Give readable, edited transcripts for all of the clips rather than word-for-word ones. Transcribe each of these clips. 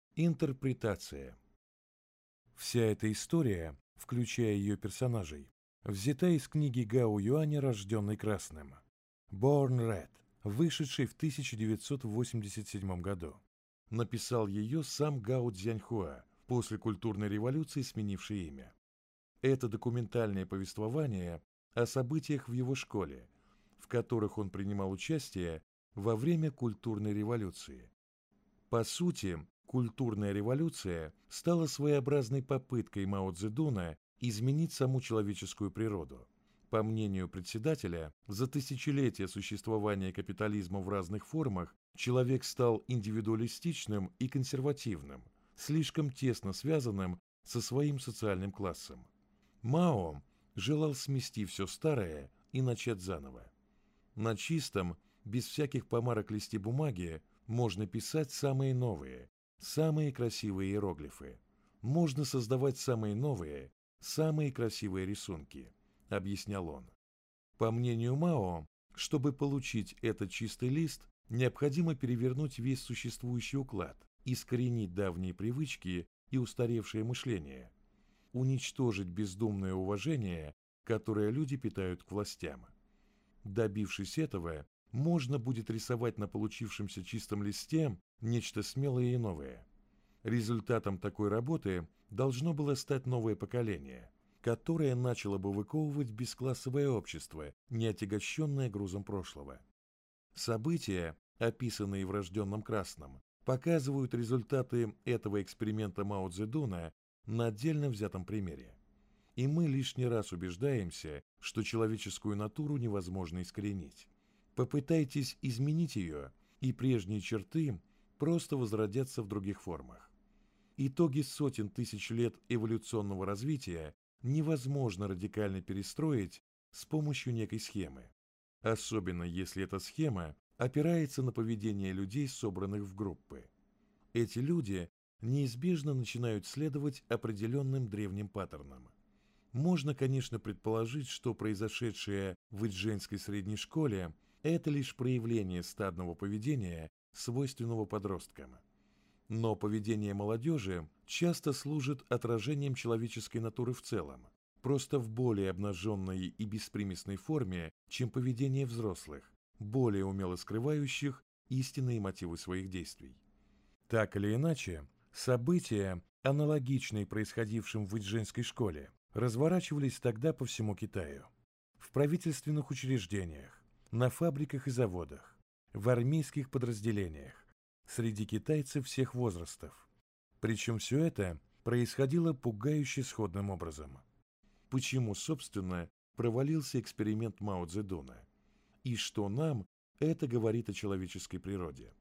Интерпретация. Вся эта история, включая ее персонажей, взята из книги Гао Юаня «Рожденный красным» Born Red, вышедшей в 1987 году. Написал ее сам Гао Цзяньхуа, после культурной революции сменивший имя. Это документальное повествование о событиях в его школе, в которых он принимал участие во время культурной революции. По сути, культурная революция стала своеобразной попыткой Мао Цзэдуна изменить саму человеческую природу. По мнению председателя, за тысячелетия существования капитализма в разных формах человек стал индивидуалистичным и консервативным, слишком тесно связанным со своим социальным классом. Мао желал смести все старое и начать заново. На чистом, без всяких помарок листе бумаги можно писать самые новые, самые красивые иероглифы. Можно создавать самые новые, самые красивые рисунки, объяснял он. По мнению Мао, чтобы получить этот чистый лист, необходимо перевернуть весь существующий уклад, искоренить давние привычки и устаревшее мышление, уничтожить бездумное уважение, которое люди питают к властям. Добившись этого, можно будет рисовать на получившемся чистом листе нечто смелое и новое. Результатом такой работы должно было стать новое поколение, которое начало бы выковывать бесклассовое общество, не отягощенное грузом прошлого. События, описанные в «Рожденном красном», показывают результаты этого эксперимента Мао Цзэдуна на отдельно взятом примере. И мы лишний раз убеждаемся, что человеческую натуру невозможно искоренить. Попытайтесь изменить ее, и прежние черты просто возродятся в других формах. Итоги сотен тысяч лет эволюционного развития невозможно радикально перестроить с помощью некой схемы, особенно если эта схема опирается на поведение людей, собранных в группы. Эти люди неизбежно начинают следовать определенным древним паттернам. Можно, конечно, предположить, что произошедшее в Идженской средней школе – это лишь проявление стадного поведения, свойственного подросткам. Но поведение молодежи часто служит отражением человеческой натуры в целом, просто в более обнаженной и беспримесной форме, чем поведение взрослых, более умело скрывающих истинные мотивы своих действий. Так или иначе, события, аналогичные происходившим в Идженской школе, разворачивались тогда по всему Китаю. В правительственных учреждениях, на фабриках и заводах, в армейских подразделениях, среди китайцев всех возрастов. Причем все это происходило пугающе сходным образом. Почему, собственно, провалился эксперимент Мао Цзэдуна? И что нам это говорит о человеческой природе?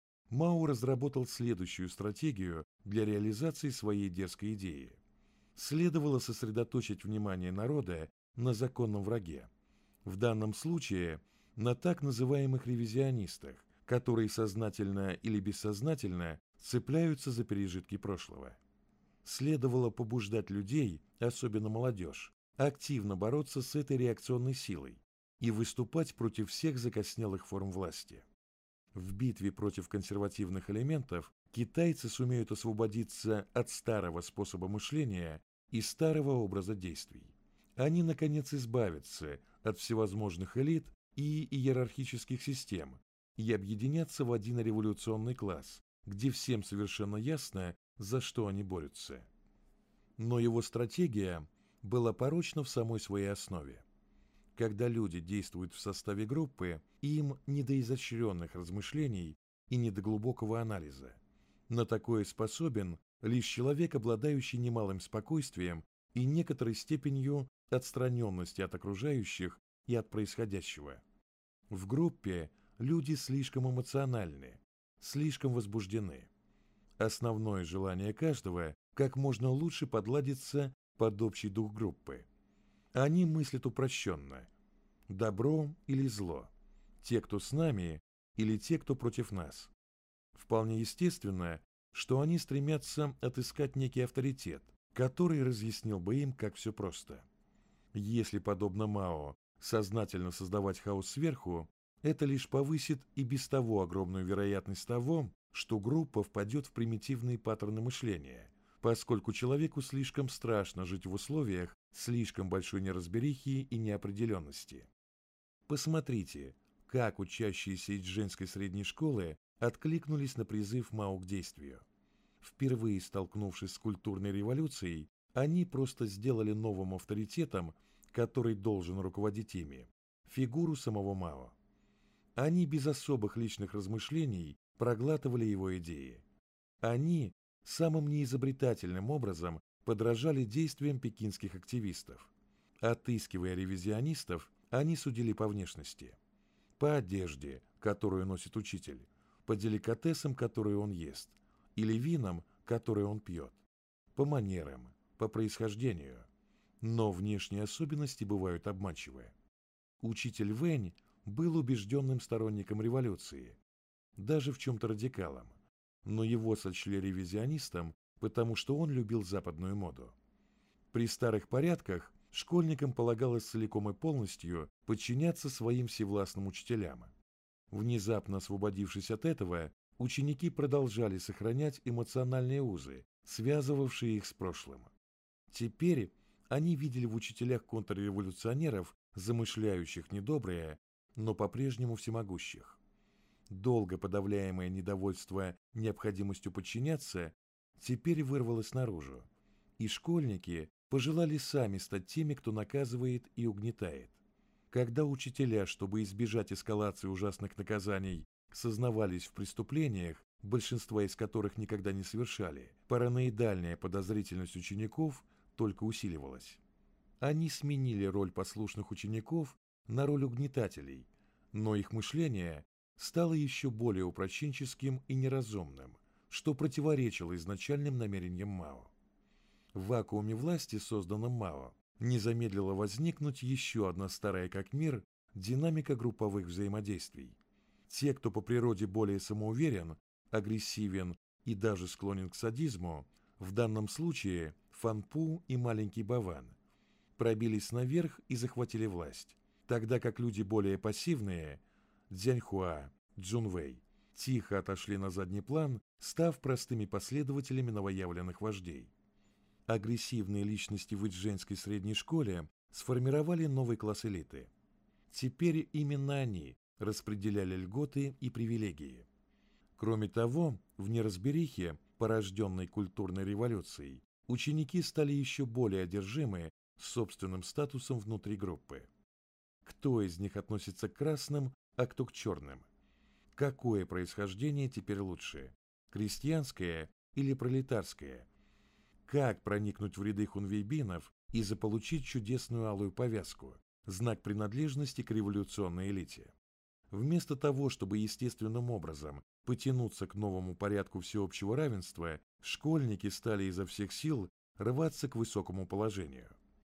Мао разработал следующую стратегию для реализации своей дерзкой идеи. Следовало сосредоточить внимание народа на законном враге. В данном случае на так называемых ревизионистах, которые сознательно или бессознательно цепляются за пережитки прошлого. Следовало побуждать людей, особенно молодежь, активно бороться с этой реакционной силой и выступать против всех закоснелых форм власти. В битве против консервативных элементов китайцы сумеют освободиться от старого способа мышления и старого образа действий. Они, наконец, избавятся от всевозможных элит и иерархических систем и объединятся в один революционный класс, где всем совершенно ясно, за что они борются. Но его стратегия была порочна в самой своей основе. Когда люди действуют в составе группы, им не до изощренных размышлений и не до глубокого анализа. На такое способен лишь человек, обладающий немалым спокойствием и некоторой степенью отстраненности от окружающих и от происходящего. В группе люди слишком эмоциональны, слишком возбуждены. Основное желание каждого – как можно лучше подладиться под общий дух группы. Они мыслят упрощенно – добро или зло, те, кто с нами, или те, кто против нас. Вполне естественно, что они стремятся отыскать некий авторитет, который разъяснил бы им, как все просто. Если, подобно Мао, сознательно создавать хаос сверху, это лишь повысит и без того огромную вероятность того, что группа впадет в примитивные паттерны мышления, поскольку человеку слишком страшно жить в условиях слишком большой неразберихи и неопределенности. Посмотрите, как учащиеся из женской средней школы откликнулись на призыв Мао к действию. Впервые столкнувшись с культурной революцией, они просто сделали новым авторитетом, который должен руководить ими, фигуру самого Мао. Они без особых личных размышлений проглатывали его идеи. Они самым неизобретательным образом подражали действиям пекинских активистов. Отыскивая ревизионистов, они судили по внешности, по одежде, которую носит учитель, по деликатесам, которые он ест, или винам, которые он пьет, по манерам, по происхождению. Но внешние особенности бывают обманчивы. Учитель Вэнь был убежденным сторонником революции, даже в чем-то радикалом, но его сочли ревизионистом, потому что он любил западную моду. При старых порядках школьникам полагалось целиком и полностью подчиняться своим всевластным учителям. Внезапно освободившись от этого, ученики продолжали сохранять эмоциональные узы, связывавшие их с прошлым. Теперь они видели в учителях контрреволюционеров, замышляющих недоброе, но по-прежнему всемогущих. Долго подавляемое недовольство необходимостью подчиняться теперь вырвалось наружу, и школьники пожелали сами стать теми, кто наказывает и угнетает. Когда учителя, чтобы избежать эскалации ужасных наказаний, сознавались в преступлениях, большинства из которых никогда не совершали, параноидальная подозрительность учеников только усиливалась. Они сменили роль послушных учеников на роль угнетателей, но их мышление стало еще более упрощенческим и неразумным, что противоречило изначальным намерениям Мао. В вакууме власти, созданном Мао, не замедлила возникнуть еще одна старая как мир динамика групповых взаимодействий. Те, кто по природе более самоуверен, агрессивен и даже склонен к садизму, в данном случае Фанпу и маленький Баван, пробились наверх и захватили власть, тогда как люди более пассивные, Цзяньхуа, Цзунвэй, тихо отошли на задний план, став простыми последователями новоявленных вождей. Агрессивные личности в идженской средней школе сформировали новый класс элиты. Теперь именно они распределяли льготы и привилегии. Кроме того, в неразберихе, порожденной культурной революцией, ученики стали еще более одержимы собственным статусом внутри группы. Кто из них относится к красным, а кто к черным? Какое происхождение теперь лучше? Крестьянское или пролетарское? Как проникнуть в ряды хунвейбинов и заполучить чудесную алую повязку, знак принадлежности к революционной элите? Вместо того, чтобы естественным образом потянуться к новому порядку всеобщего равенства, школьники стали изо всех сил рваться к высокому положению.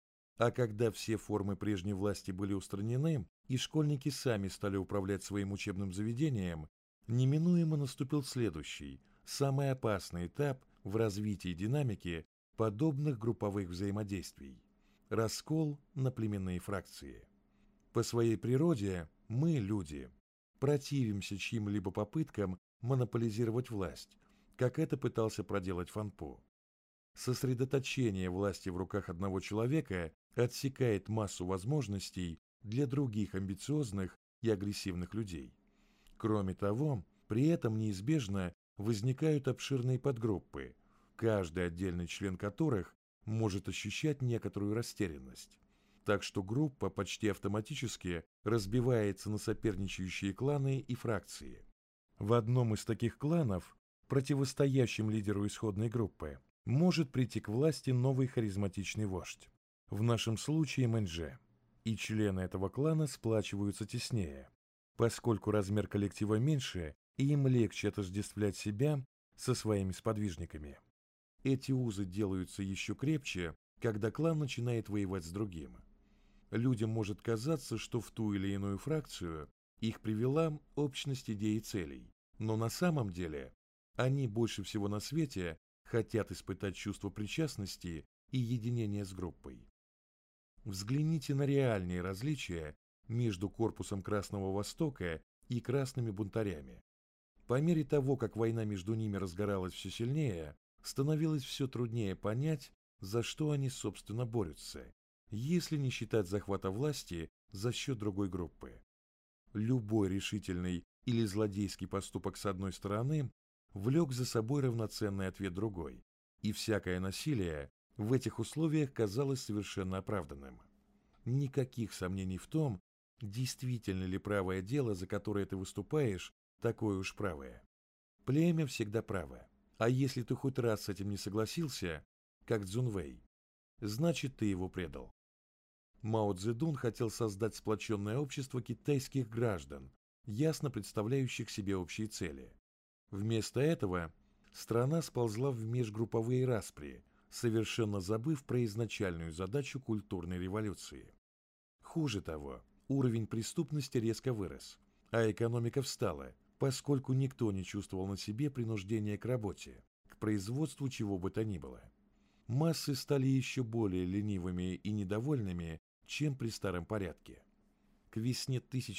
А когда все формы прежней власти были устранены, и школьники сами стали управлять своим учебным заведением, неминуемо наступил следующий, самый опасный этап в развитии динамики подобных групповых взаимодействий – раскол на племенные фракции. По своей природе мы, люди, противимся чьим-либо попыткам монополизировать власть, как это пытался проделать Фанпу. Сосредоточение власти в руках одного человека отсекает массу возможностей для других амбициозных и агрессивных людей. Кроме того, при этом неизбежно возникают обширные подгруппы, каждый отдельный член которых может ощущать некоторую растерянность. Так что группа почти автоматически разбивается на соперничающие кланы и фракции. В одном из таких кланов, противостоящем лидеру исходной группы, может прийти к власти новый харизматичный вождь, в нашем случае Мэнже, и члены этого клана сплачиваются теснее, поскольку размер коллектива меньше, и им легче отождествлять себя со своими сподвижниками. Эти узы делаются еще крепче, когда клан начинает воевать с другим. Людям может казаться, что в ту или иную фракцию их привела общность идей и целей, но на самом деле они больше всего на свете хотят испытать чувство причастности и единения с группой. Взгляните на реальные различия между корпусом Красного Востока и красными бунтарями. По мере того, как война между ними разгоралась все сильнее, становилось все труднее понять, за что они, собственно, борются, если не считать захвата власти за счет другой группы. Любой решительный или злодейский поступок с одной стороны влек за собой равноценный ответ другой, и всякое насилие в этих условиях казалось совершенно оправданным. Никаких сомнений в том, действительно ли правое дело, за которое ты выступаешь, такое уж правое. Племя всегда право, а если ты хоть раз с этим не согласился, как Цзунвэй, значит, ты его предал. Мао Цзэдун хотел создать сплоченное общество китайских граждан, ясно представляющих себе общие цели. Вместо этого страна сползла в межгрупповые распри, совершенно забыв про изначальную задачу культурной революции. Хуже того, уровень преступности резко вырос, а экономика встала, поскольку никто не чувствовал на себе принуждения к работе, к производству чего бы то ни было. Массы стали еще более ленивыми и недовольными, чем при старом порядке. К весне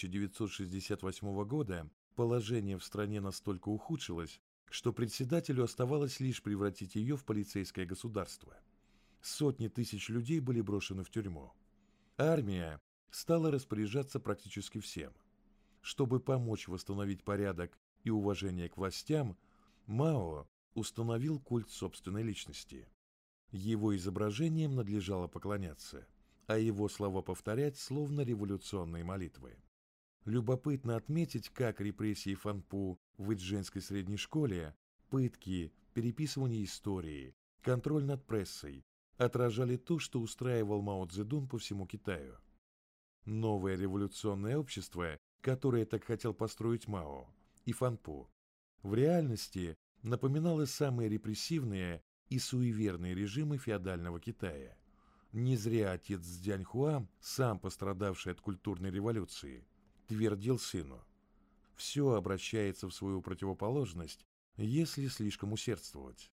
1968 года положение в стране настолько ухудшилось, что председателю оставалось лишь превратить ее в полицейское государство. Сотни тысяч людей были брошены в тюрьму. Армия стала распоряжаться практически всем. Чтобы помочь восстановить порядок и уважение к властям, Мао установил культ собственной личности. Его изображением надлежало поклоняться, а его слова повторять словно революционные молитвы. Любопытно отметить, как репрессии Фанпу в Идженской средней школе, пытки, переписывание истории, контроль над прессой отражали то, что устраивал Мао Цзэдун по всему Китаю. Новое революционное общество, которое так хотел построить Мао и Фанпу, в реальности напоминало самые репрессивные и суеверные режимы феодального Китая. Не зря отец Цзяньхуа, сам пострадавший от культурной революции, твердил сыну: «Все обращается в свою противоположность, если слишком усердствовать».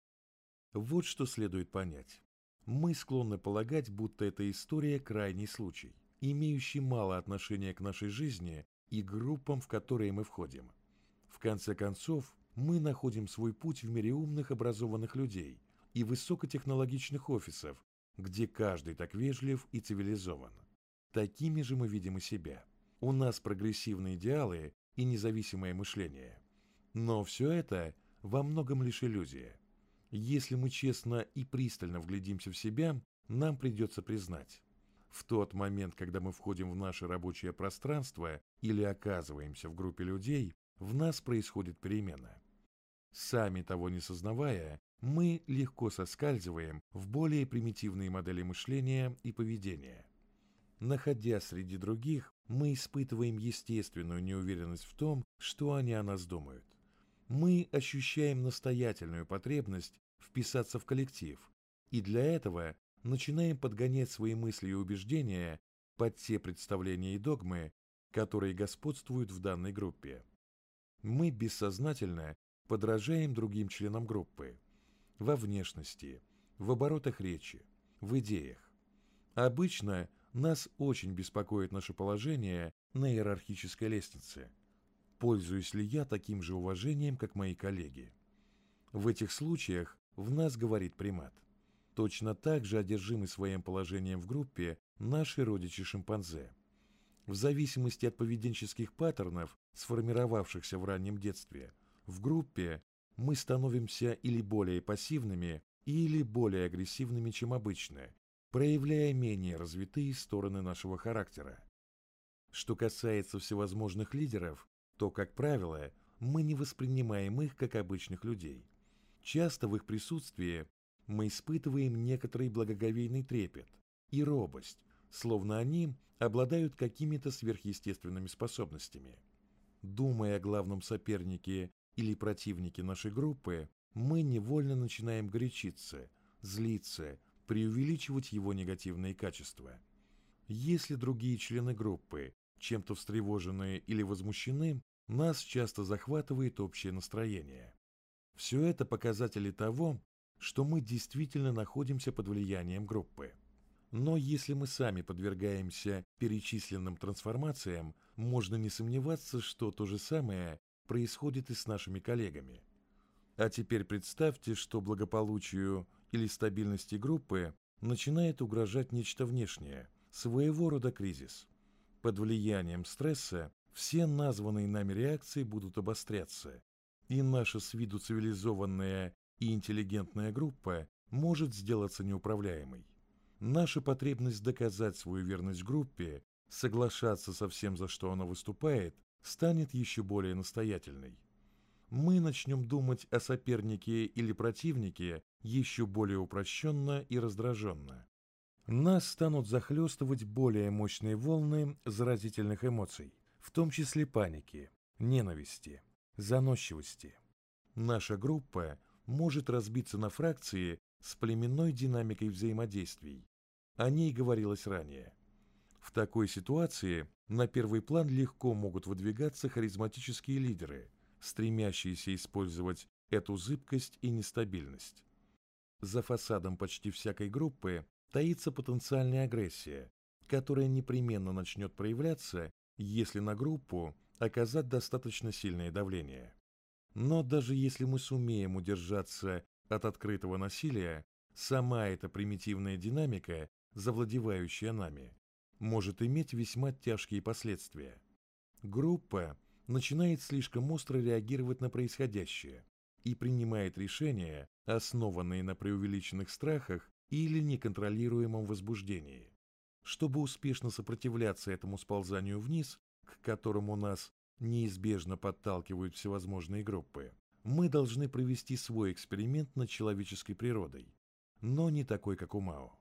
Вот что следует понять. Мы склонны полагать, будто эта история крайний случай, имеющий мало отношения к нашей жизни и группам, в которые мы входим. В конце концов, мы находим свой путь в мире умных, образованных людей и высокотехнологичных офисов, где каждый так вежлив и цивилизован. Такими же мы видим и себя. У нас прогрессивные идеалы и независимое мышление. Но все это во многом лишь иллюзия. Если мы честно и пристально вглядимся в себя, нам придется признать: в тот момент, когда мы входим в наше рабочее пространство или оказываемся в группе людей, в нас происходит перемена. Сами того не сознавая, мы легко соскальзываем в более примитивные модели мышления и поведения. Находясь среди других, мы испытываем естественную неуверенность в том, что они о нас думают. Мы ощущаем настоятельную потребность вписаться в коллектив, и для этого начинаем подгонять свои мысли и убеждения под те представления и догмы, которые господствуют в данной группе. Мы бессознательно подражаем другим членам группы во внешности, в оборотах речи, в идеях. Обычно нас очень беспокоит наше положение на иерархической лестнице. Пользуюсь ли я таким же уважением, как мои коллеги? В этих случаях в нас говорит примат. Точно так же одержимы своим положением в группе наши родичи-шимпанзе. В зависимости от поведенческих паттернов, сформировавшихся в раннем детстве, в группе мы становимся или более пассивными, или более агрессивными, чем обычно, проявляя менее развитые стороны нашего характера. Что касается всевозможных лидеров, то, как правило, мы не воспринимаем их как обычных людей. Часто в их присутствии мы испытываем некоторый благоговейный трепет и робость, словно они обладают какими-то сверхъестественными способностями. Думая о главном сопернике или противнике нашей группы, мы невольно начинаем горячиться, злиться, преувеличивать его негативные качества. Если другие члены группы чем-то встревожены или возмущены, нас часто захватывает общее настроение. Все это показатели того, что мы действительно находимся под влиянием группы. Но если мы сами подвергаемся перечисленным трансформациям, можно не сомневаться, что то же самое происходит и с нашими коллегами. А теперь представьте, что благополучию или стабильности группы начинает угрожать нечто внешнее, своего рода кризис. Под влиянием стресса все названные нами реакции будут обостряться, и наша с виду цивилизованная и интеллигентная группа может сделаться неуправляемой. Наша потребность доказать свою верность группе, соглашаться со всем, за что она выступает, станет еще более настоятельной. Мы начнем думать о сопернике или противнике еще более упрощенно и раздраженно. Нас станут захлестывать более мощные волны заразительных эмоций, в том числе паники, ненависти, заносчивости. Наша группа может разбиться на фракции с племенной динамикой взаимодействий. О ней говорилось ранее. В такой ситуации на первый план легко могут выдвигаться харизматические лидеры, стремящиеся использовать эту зыбкость и нестабильность. За фасадом почти всякой группы таится потенциальная агрессия, которая непременно начнет проявляться, если на группу оказать достаточно сильное давление. Но даже если мы сумеем удержаться от открытого насилия, сама эта примитивная динамика, завладевающая нами, может иметь весьма тяжкие последствия. Группа начинает слишком остро реагировать на происходящее и принимает решения, основанные на преувеличенных страхах или неконтролируемом возбуждении. Чтобы успешно сопротивляться этому сползанию вниз, к которому нас неизбежно подталкивают всевозможные группы, мы должны провести свой эксперимент над человеческой природой, но не такой, как у Мао.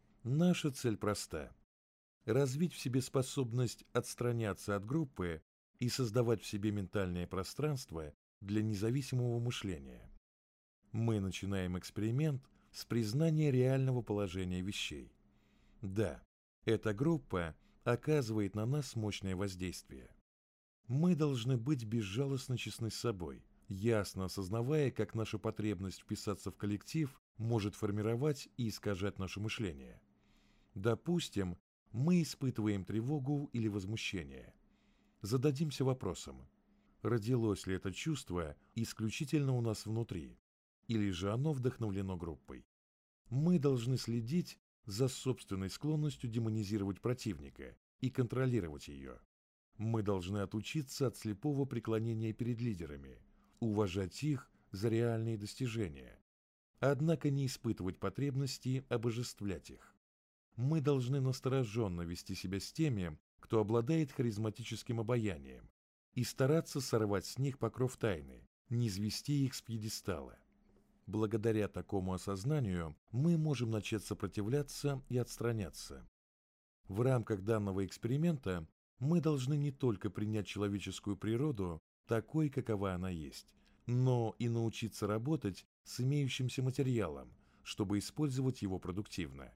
Наша цель проста – развить в себе способность отстраняться от группы и создавать в себе ментальное пространство для независимого мышления. Мы начинаем эксперимент с признания реального положения вещей. Да, эта группа оказывает на нас мощное воздействие. Мы должны быть безжалостно честны с собой, ясно осознавая, как наша потребность вписаться в коллектив может формировать и искажать наше мышление. Допустим, мы испытываем тревогу или возмущение. Зададимся вопросом, родилось ли это чувство исключительно у нас внутри, или же оно вдохновлено группой. Мы должны следить за собственной склонностью демонизировать противника и контролировать ее. Мы должны отучиться от слепого преклонения перед лидерами, уважать их за реальные достижения, однако не испытывать потребности обожествлять их. Мы должны настороженно вести себя с теми, кто обладает харизматическим обаянием, и стараться сорвать с них покров тайны, не низвести их с пьедестала. Благодаря такому осознанию мы можем начать сопротивляться и отстраняться. В рамках данного эксперимента мы должны не только принять человеческую природу такой, какова она есть, но и научиться работать с имеющимся материалом, чтобы использовать его продуктивно.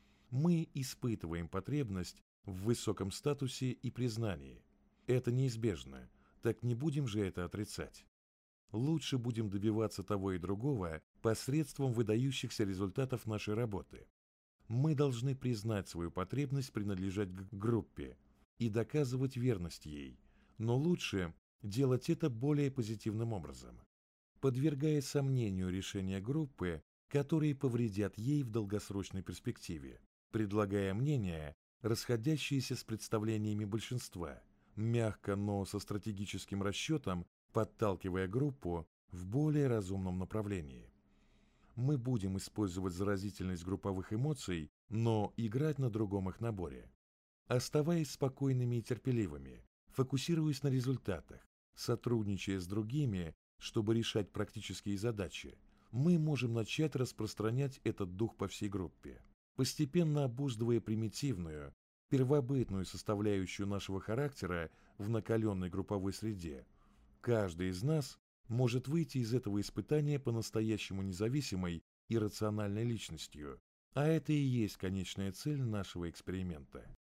Мы испытываем потребность в высоком статусе и признании. Это неизбежно, так не будем же это отрицать. Лучше будем добиваться того и другого посредством выдающихся результатов нашей работы. Мы должны признать свою потребность принадлежать к группе и доказывать верность ей, но лучше делать это более позитивным образом, подвергая сомнению решения группы, которые повредят ей в долгосрочной перспективе, предлагая мнения, расходящиеся с представлениями большинства, мягко, но со стратегическим расчетом, подталкивая группу в более разумном направлении. Мы будем использовать заразительность групповых эмоций, но играть на другом их наборе. Оставаясь спокойными и терпеливыми, фокусируясь на результатах, сотрудничая с другими, чтобы решать практические задачи, мы можем начать распространять этот дух по всей группе, постепенно обуздывая примитивную, первобытную составляющую нашего характера в накаленной групповой среде. Каждый из нас может выйти из этого испытания по-настоящему независимой и рациональной личностью, а это и есть конечная цель нашего эксперимента.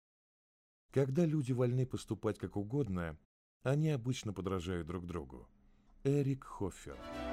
Когда люди вольны поступать как угодно, они обычно подражают друг другу. Эрик Хофер.